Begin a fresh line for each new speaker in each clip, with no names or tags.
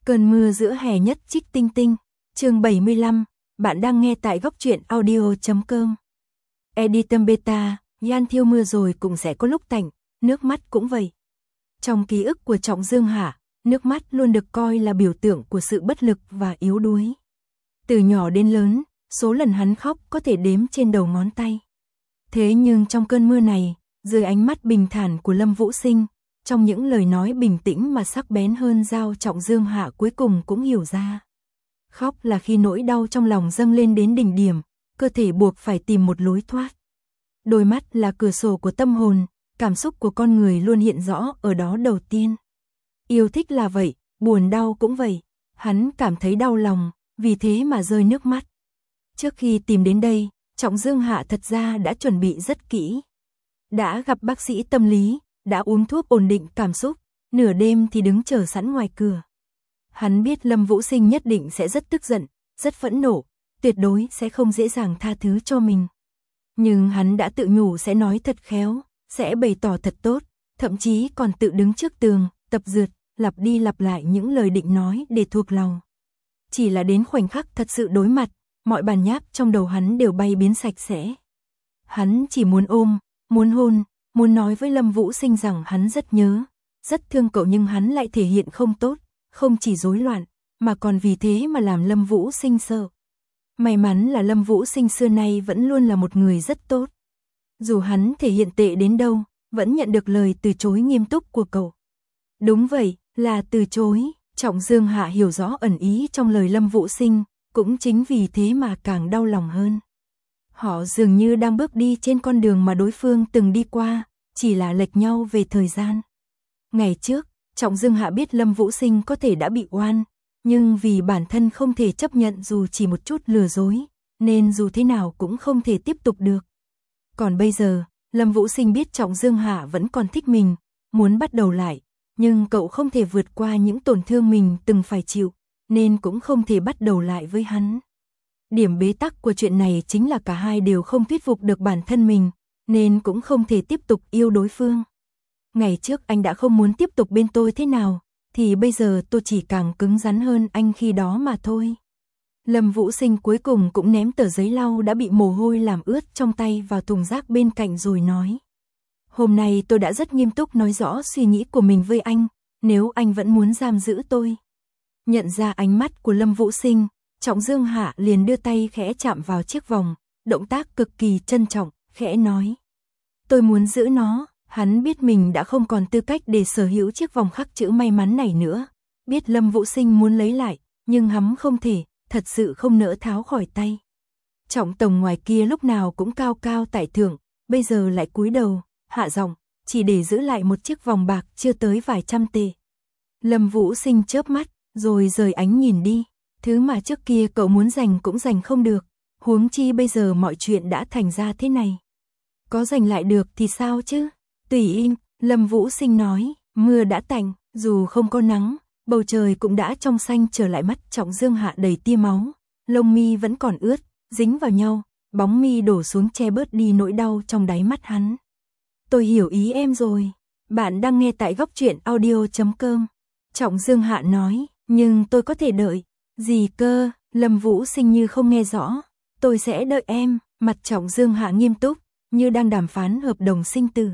Cơn mưa giữa hè nhất trích tinh tinh, chương 75, bạn đang nghe tại góc truyện audio.com. Editum Beta, Yan thiêu mưa rồi cũng sẽ có lúc tạnh, nước mắt cũng vậy. Trong ký ức của Trọng Dương Hạ, nước mắt luôn được coi là biểu tượng của sự bất lực và yếu đuối. Từ nhỏ đến lớn, số lần hắn khóc có thể đếm trên đầu ngón tay. Thế nhưng trong cơn mưa này, dưới ánh mắt bình thản của Lâm Vũ Sinh, trong những lời nói bình tĩnh mà sắc bén hơn dao, Trọng Dương Hạ cuối cùng cũng hiểu ra. Khóc là khi nỗi đau trong lòng dâng lên đến đỉnh điểm, cơ thể buộc phải tìm một lối thoát. Đôi mắt là cửa sổ của tâm hồn, cảm xúc của con người luôn hiện rõ ở đó đầu tiên. Yêu thích là vậy, buồn đau cũng vậy. Hắn cảm thấy đau lòng, vì thế mà rơi nước mắt. Trước khi tìm đến đây, Trọng Dương Hạ thật ra đã chuẩn bị rất kỹ. Đã gặp bác sĩ tâm lý, đã uống thuốc ổn định cảm xúc, nửa đêm thì đứng chờ sẵn ngoài cửa. Hắn biết Lâm Vũ Sinh nhất định sẽ rất tức giận, rất phẫn nộ, tuyệt đối sẽ không dễ dàng tha thứ cho mình. Nhưng hắn đã tự nhủ sẽ nói thật khéo, sẽ bày tỏ thật tốt, thậm chí còn tự đứng trước tường, tập dượt, lặp đi lặp lại những lời định nói để thuộc lòng. Chỉ là đến khoảnh khắc thật sự đối mặt, mọi bản nháp trong đầu hắn đều bay biến sạch sẽ. Hắn chỉ muốn ôm, muốn hôn, muốn nói với Lâm Vũ Sinh rằng hắn rất nhớ, rất thương cậu, nhưng hắn lại thể hiện không tốt, không chỉ rối loạn, mà còn vì thế mà làm Lâm Vũ Sinh sợ. May mắn là Lâm Vũ Sinh xưa nay vẫn luôn là một người rất tốt. Dù hắn thể hiện tệ đến đâu, vẫn nhận được lời từ chối nghiêm túc của cậu. Đúng vậy, là từ chối. Trọng Dương Hạ hiểu rõ ẩn ý trong lời Lâm Vũ Sinh, cũng chính vì thế mà càng đau lòng hơn. Họ dường như đang bước đi trên con đường mà đối phương từng đi qua, chỉ là lệch nhau về thời gian. Ngày trước, Trọng Dương Hạ biết Lâm Vũ Sinh có thể đã bị oan, nhưng vì bản thân không thể chấp nhận dù chỉ một chút lừa dối, nên dù thế nào cũng không thể tiếp tục được. Còn bây giờ, Lâm Vũ Sinh biết Trọng Dương Hạ vẫn còn thích mình, muốn bắt đầu lại, nhưng cậu không thể vượt qua những tổn thương mình từng phải chịu, nên cũng không thể bắt đầu lại với hắn. Điểm bế tắc của chuyện này chính là cả hai đều không thuyết phục được bản thân mình, nên cũng không thể tiếp tục yêu đối phương. Ngày trước anh đã không muốn tiếp tục bên tôi thế nào, thì bây giờ tôi chỉ càng cứng rắn hơn anh khi đó mà thôi. Lâm Vũ Sinh cuối cùng cũng ném tờ giấy lau đã bị mồ hôi làm ướt trong tay vào thùng rác bên cạnh rồi nói. Hôm nay tôi đã rất nghiêm túc nói rõ suy nghĩ của mình với anh, nếu anh vẫn muốn giam giữ tôi. Nhận ra ánh mắt của Lâm Vũ Sinh, Trọng Dương Hạ liền đưa tay khẽ chạm vào chiếc vòng, động tác cực kỳ trân trọng, khẽ nói. Tôi muốn giữ nó. Hắn biết mình đã không còn tư cách để sở hữu chiếc vòng khắc chữ may mắn này nữa. Biết Lâm Vũ Sinh muốn lấy lại, nhưng hắn không thể, thật sự không nỡ tháo khỏi tay. Trọng tổng ngoài kia lúc nào cũng cao cao tại thượng, bây giờ lại cúi đầu, hạ giọng, chỉ để giữ lại một chiếc vòng bạc chưa tới vài trăm tệ. Lâm Vũ Sinh chớp mắt, rồi rời ánh nhìn đi. Thứ mà trước kia cậu muốn giành cũng giành không được, huống chi bây giờ mọi chuyện đã thành ra thế này. Có giành lại được thì sao chứ? Tùy im, Lâm Vũ Sinh nói, mưa đã tạnh, dù không có nắng, bầu trời cũng đã trong xanh trở lại. Mắt Trọng Dương Hạ đầy tia máu, lông mi vẫn còn ướt, dính vào nhau, bóng mi đổ xuống che bớt đi nỗi đau trong đáy mắt hắn. Tôi hiểu ý em rồi, bạn đang nghe tại góc truyện audio.com. Trọng Dương Hạ nói, nhưng tôi có thể đợi. Gì cơ? Lâm Vũ Sinh như không nghe rõ. Tôi sẽ đợi em. Mặt Trọng Dương Hạ nghiêm túc, như đang đàm phán hợp đồng sinh tử.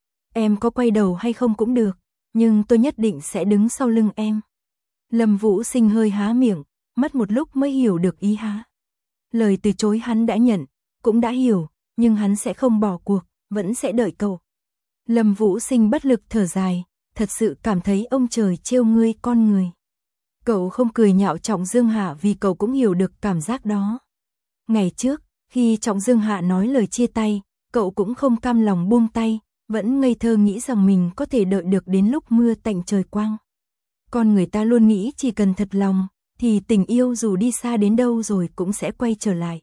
Em có quay đầu hay không cũng được, nhưng tôi nhất định sẽ đứng sau lưng em. Lâm Vũ Sinh hơi há miệng, mất một lúc mới hiểu được ý há. Lời từ chối hắn đã nhận, cũng đã hiểu, nhưng hắn sẽ không bỏ cuộc, vẫn sẽ đợi cậu. Lâm Vũ Sinh bất lực thở dài, thật sự cảm thấy ông trời trêu ngươi con người. Cậu không cười nhạo Trọng Dương Hạ vì cậu cũng hiểu được cảm giác đó. Ngày trước, khi Trọng Dương Hạ nói lời chia tay, cậu cũng không cam lòng buông tay, vẫn ngây thơ nghĩ rằng mình có thể đợi được đến lúc mưa tạnh trời quang. Con người ta luôn nghĩ chỉ cần thật lòng, thì tình yêu dù đi xa đến đâu rồi cũng sẽ quay trở lại.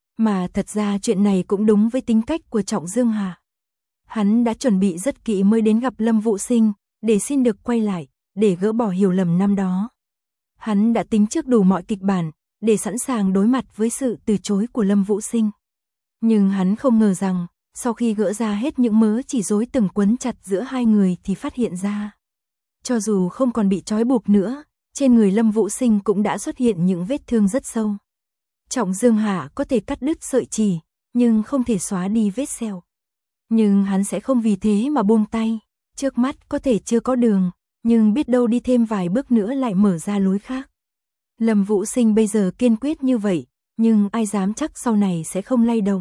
Mà thật ra chuyện này cũng đúng với tính cách của Trọng Dương Hạ. Hắn đã chuẩn bị rất kỹ mới đến gặp Lâm Vũ Sinh, để xin được quay lại, để gỡ bỏ hiểu lầm năm đó. Hắn đã tính trước đủ mọi kịch bản, để sẵn sàng đối mặt với sự từ chối của Lâm Vũ Sinh. Nhưng hắn không ngờ rằng, sau khi gỡ ra hết những mớ chỉ rối từng quấn chặt giữa hai người thì phát hiện ra. Cho dù không còn bị trói buộc nữa, trên người Lâm Vũ Sinh cũng đã xuất hiện những vết thương rất sâu. Trọng Dương Hạ có thể cắt đứt sợi chỉ, nhưng không thể xóa đi vết sẹo. Nhưng hắn sẽ không vì thế mà buông tay, trước mắt có thể chưa có đường, nhưng biết đâu đi thêm vài bước nữa lại mở ra lối khác. Lâm Vũ Sinh bây giờ kiên quyết như vậy, nhưng ai dám chắc sau này sẽ không lay động.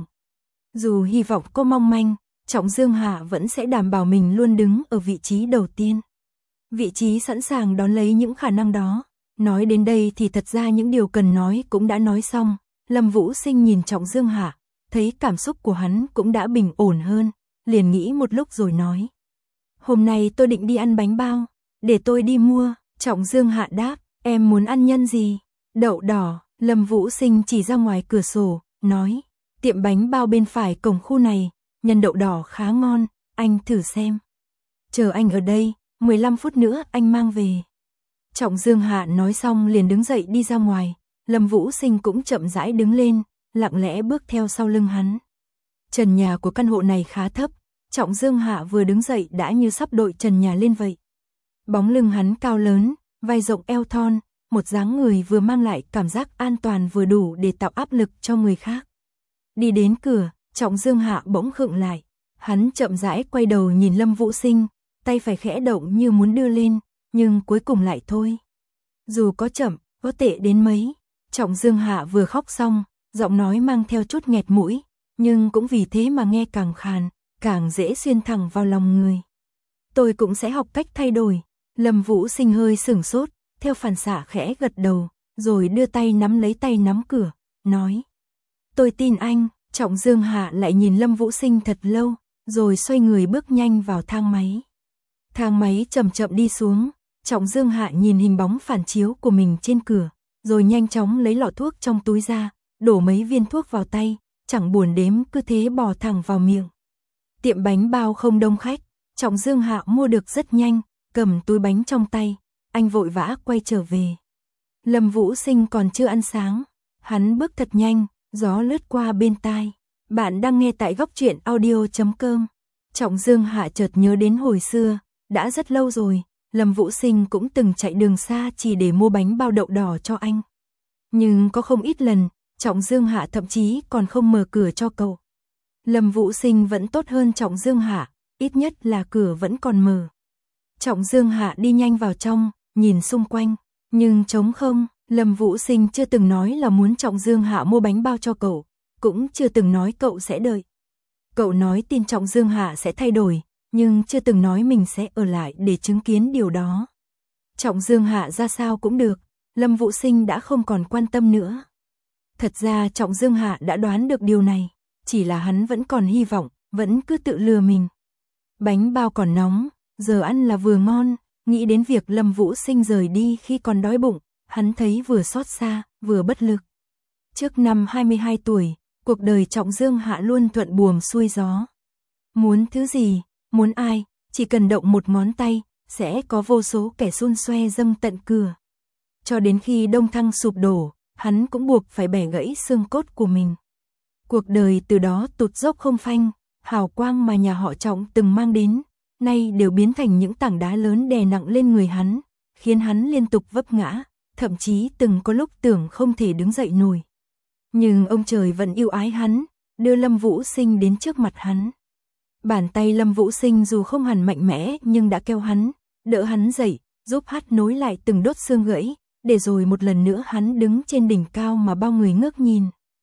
Dù hy vọng có mong manh, Trọng Dương Hạ vẫn sẽ đảm bảo mình luôn đứng ở vị trí đầu tiên. Vị trí sẵn sàng đón lấy những khả năng đó. Nói đến đây thì thật ra những điều cần nói cũng đã nói xong. Lâm Vũ Sinh nhìn Trọng Dương Hạ, thấy cảm xúc của hắn cũng đã bình ổn hơn, liền nghĩ một lúc rồi nói. Hôm nay tôi định đi ăn bánh bao, để tôi đi mua. Trọng Dương Hạ đáp, em muốn ăn nhân gì? Đậu đỏ. Lâm Vũ Sinh chỉ ra ngoài cửa sổ, nói, tiệm bánh bao bên phải cổng khu này, nhân đậu đỏ khá ngon, anh thử xem. Chờ anh ở đây, 15 phút nữa anh mang về. Trọng Dương Hạ nói xong liền đứng dậy đi ra ngoài, Lâm Vũ Sinh cũng chậm rãi đứng lên, lặng lẽ bước theo sau lưng hắn. Trần nhà của căn hộ này khá thấp, Trọng Dương Hạ vừa đứng dậy đã như sắp đội trần nhà lên vậy. Bóng lưng hắn cao lớn, vai rộng eo thon, một dáng người vừa mang lại cảm giác an toàn vừa đủ để tạo áp lực cho người khác. Đi đến cửa, Trọng Dương Hạ bỗng khựng lại, hắn chậm rãi quay đầu nhìn Lâm Vũ Sinh, tay phải khẽ động như muốn đưa lên, nhưng cuối cùng lại thôi. Dù có chậm, có tệ đến mấy, Trọng Dương Hạ vừa khóc xong, giọng nói mang theo chút nghẹt mũi, nhưng cũng vì thế mà nghe càng khàn, càng dễ xuyên thẳng vào lòng người. Tôi cũng sẽ học cách thay đổi. Lâm Vũ Sinh hơi sửng sốt, theo phản xạ khẽ gật đầu, rồi đưa tay nắm lấy tay nắm cửa, nói. Tôi tin anh. Trọng Dương Hạ lại nhìn Lâm Vũ Sinh thật lâu, rồi xoay người bước nhanh vào thang máy. Thang máy chậm chậm đi xuống, Trọng Dương Hạ nhìn hình bóng phản chiếu của mình trên cửa, rồi nhanh chóng lấy lọ thuốc trong túi ra, đổ mấy viên thuốc vào tay, chẳng buồn đếm cứ thế bò thẳng vào miệng. Tiệm bánh bao không đông khách, Trọng Dương Hạ mua được rất nhanh, cầm túi bánh trong tay, anh vội vã quay trở về. Lâm Vũ Sinh còn chưa ăn sáng, hắn bước thật nhanh, gió lướt qua bên tai. Bạn đang nghe tại góc truyện audio.com. Trọng Dương Hạ chợt nhớ đến hồi xưa, đã rất lâu rồi, Lâm Vũ Sinh cũng từng chạy đường xa chỉ để mua bánh bao đậu đỏ cho anh. Nhưng có không ít lần, Trọng Dương Hạ thậm chí còn không mở cửa cho cậu. Lâm Vũ Sinh vẫn tốt hơn Trọng Dương Hạ, ít nhất là cửa vẫn còn mở. Trọng Dương Hạ đi nhanh vào trong, nhìn xung quanh, nhưng trống không. Lâm Vũ Sinh chưa từng nói là muốn Trọng Dương Hạ mua bánh bao cho cậu, cũng chưa từng nói cậu sẽ đợi. Cậu nói tin Trọng Dương Hạ sẽ thay đổi, nhưng chưa từng nói mình sẽ ở lại để chứng kiến điều đó. Trọng Dương Hạ ra sao cũng được, Lâm Vũ Sinh đã không còn quan tâm nữa. Thật ra Trọng Dương Hạ đã đoán được điều này, chỉ là hắn vẫn còn hy vọng, vẫn cứ tự lừa mình. Bánh bao còn nóng, giờ ăn là vừa ngon, nghĩ đến việc Lâm Vũ Sinh rời đi khi còn đói bụng, hắn thấy vừa xót xa, vừa bất lực. Trước năm 22 tuổi, cuộc đời Trọng Dương Hạ luôn thuận buồm xuôi gió. Muốn thứ gì, muốn ai, chỉ cần động một ngón tay, sẽ có vô số kẻ xun xoe dâng tận cửa. Cho đến khi Đông Thăng sụp đổ, hắn cũng buộc phải bẻ gãy xương cốt của mình. Cuộc đời từ đó tụt dốc không phanh, hào quang mà nhà họ Trọng từng mang đến, nay đều biến thành những tảng đá lớn đè nặng lên người hắn, khiến hắn liên tục vấp ngã, thậm chí từng có lúc tưởng không thể đứng dậy nổi. Nhưng ông trời vẫn yêu ái hắn, đưa Lâm Vũ Sinh đến trước mặt hắn. Bàn tay Lâm Vũ Sinh dù không hẳn mạnh mẽ nhưng đã kéo hắn, đỡ hắn dậy, giúp hắn nối lại từng đốt xương gãy, để rồi một lần nữa hắn đứng trên đỉnh cao mà bao người ngước nhìn.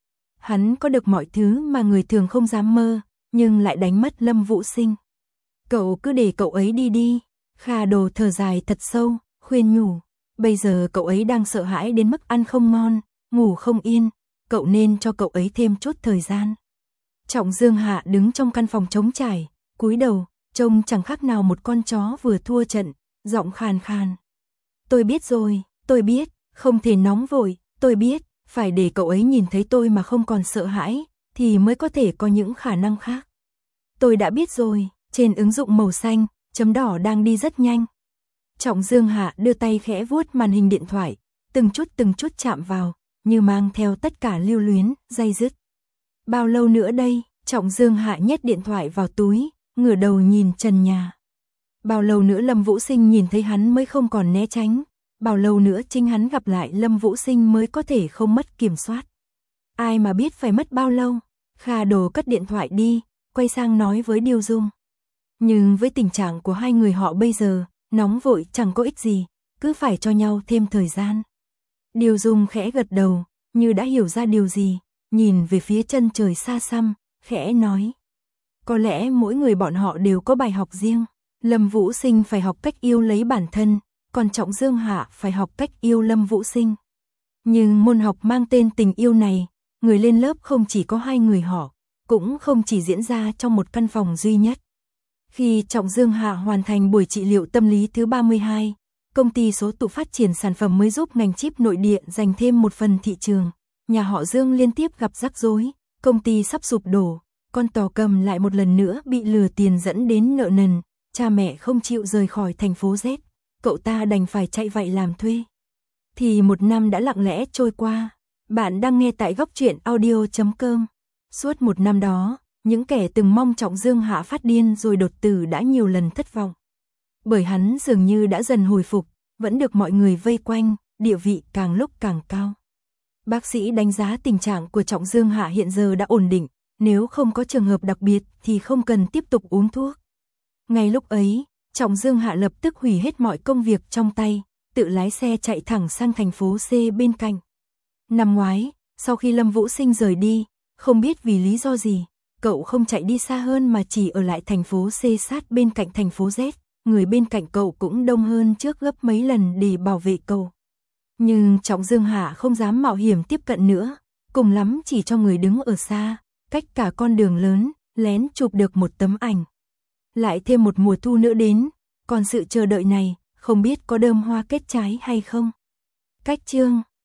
Hắn có được mọi thứ mà người thường không dám mơ, nhưng lại đánh mất Lâm Vũ Sinh. Cậu cứ để cậu ấy đi đi. Kha Đồ thở dài thật sâu, khuyên nhủ. Bây giờ cậu ấy đang sợ hãi đến mức ăn không ngon, ngủ không yên, cậu nên cho cậu ấy thêm chút thời gian. Trọng Dương Hạ đứng trong căn phòng trống trải, cúi đầu, trông chẳng khác nào một con chó vừa thua trận, giọng khàn khàn. Tôi biết rồi, tôi biết, không thể nóng vội, tôi biết, phải để cậu ấy nhìn thấy tôi mà không còn sợ hãi, thì mới có thể có những khả năng khác. Tôi đã biết rồi, trên ứng dụng màu xanh, chấm đỏ đang đi rất nhanh. Trọng Dương Hạ đưa tay khẽ vuốt màn hình điện thoại, từng chút chạm vào, như mang theo tất cả lưu luyến, day dứt. Bao lâu nữa đây? Trọng Dương Hạ nhét điện thoại vào túi, ngửa đầu nhìn trần nhà. Bao lâu nữa Lâm Vũ Sinh nhìn thấy hắn mới không còn né tránh, bao lâu nữa chính hắn gặp lại Lâm Vũ Sinh mới có thể không mất kiểm soát. Ai mà biết phải mất bao lâu. Kha Đồ cất điện thoại đi, quay sang nói với Điêu Dung. Nhưng với tình trạng của hai người họ bây giờ, nóng vội chẳng có ích gì, cứ phải cho nhau thêm thời gian. Điêu Dung khẽ gật đầu, như đã hiểu ra điều gì, nhìn về phía chân trời xa xăm, khẽ nói. Có lẽ mỗi người bọn họ đều có bài học riêng. Lâm Vũ Sinh phải học cách yêu lấy bản thân, còn Trọng Dương Hạ phải học cách yêu Lâm Vũ Sinh. Nhưng môn học mang tên tình yêu này, người lên lớp không chỉ có hai người họ, cũng không chỉ diễn ra trong một căn phòng duy nhất. Khi Trọng Dương Hạ hoàn thành buổi trị liệu tâm lý thứ 32, công ty số tụ phát triển sản phẩm mới giúp ngành chip nội địa giành thêm một phần thị trường. Nhà họ Dương liên tiếp gặp rắc rối, công ty sắp sụp đổ, con Tò Cầm lại một lần nữa bị lừa tiền dẫn đến nợ nần, cha mẹ không chịu rời khỏi thành phố Z, cậu ta đành phải chạy vậy làm thuê. Thì một năm đã lặng lẽ trôi qua. Bạn đang nghe tại góc truyện audio.com. Suốt một năm đó, những kẻ từng mong Trọng Dương Hạ phát điên rồi đột tử đã nhiều lần thất vọng. Bởi hắn dường như đã dần hồi phục, vẫn được mọi người vây quanh, địa vị càng lúc càng cao. Bác sĩ đánh giá tình trạng của Trọng Dương Hạ hiện giờ đã ổn định, nếu không có trường hợp đặc biệt thì không cần tiếp tục uống thuốc. Ngay lúc ấy, Trọng Dương Hạ lập tức hủy hết mọi công việc trong tay, tự lái xe chạy thẳng sang thành phố C bên cạnh. Năm ngoái, sau khi Lâm Vũ Sinh rời đi, không biết vì lý do gì, cậu không chạy đi xa hơn mà chỉ ở lại thành phố C sát bên cạnh thành phố Z, người bên cạnh cậu cũng đông hơn trước gấp mấy lần để bảo vệ cậu. Nhưng Trọng Dương Hạ không dám mạo hiểm tiếp cận nữa, cùng lắm chỉ cho người đứng ở xa, cách cả con đường lớn, lén chụp được một tấm ảnh. Lại thêm một mùa thu nữa đến, còn sự chờ đợi này, không biết có đơm hoa kết trái hay không. Cách chương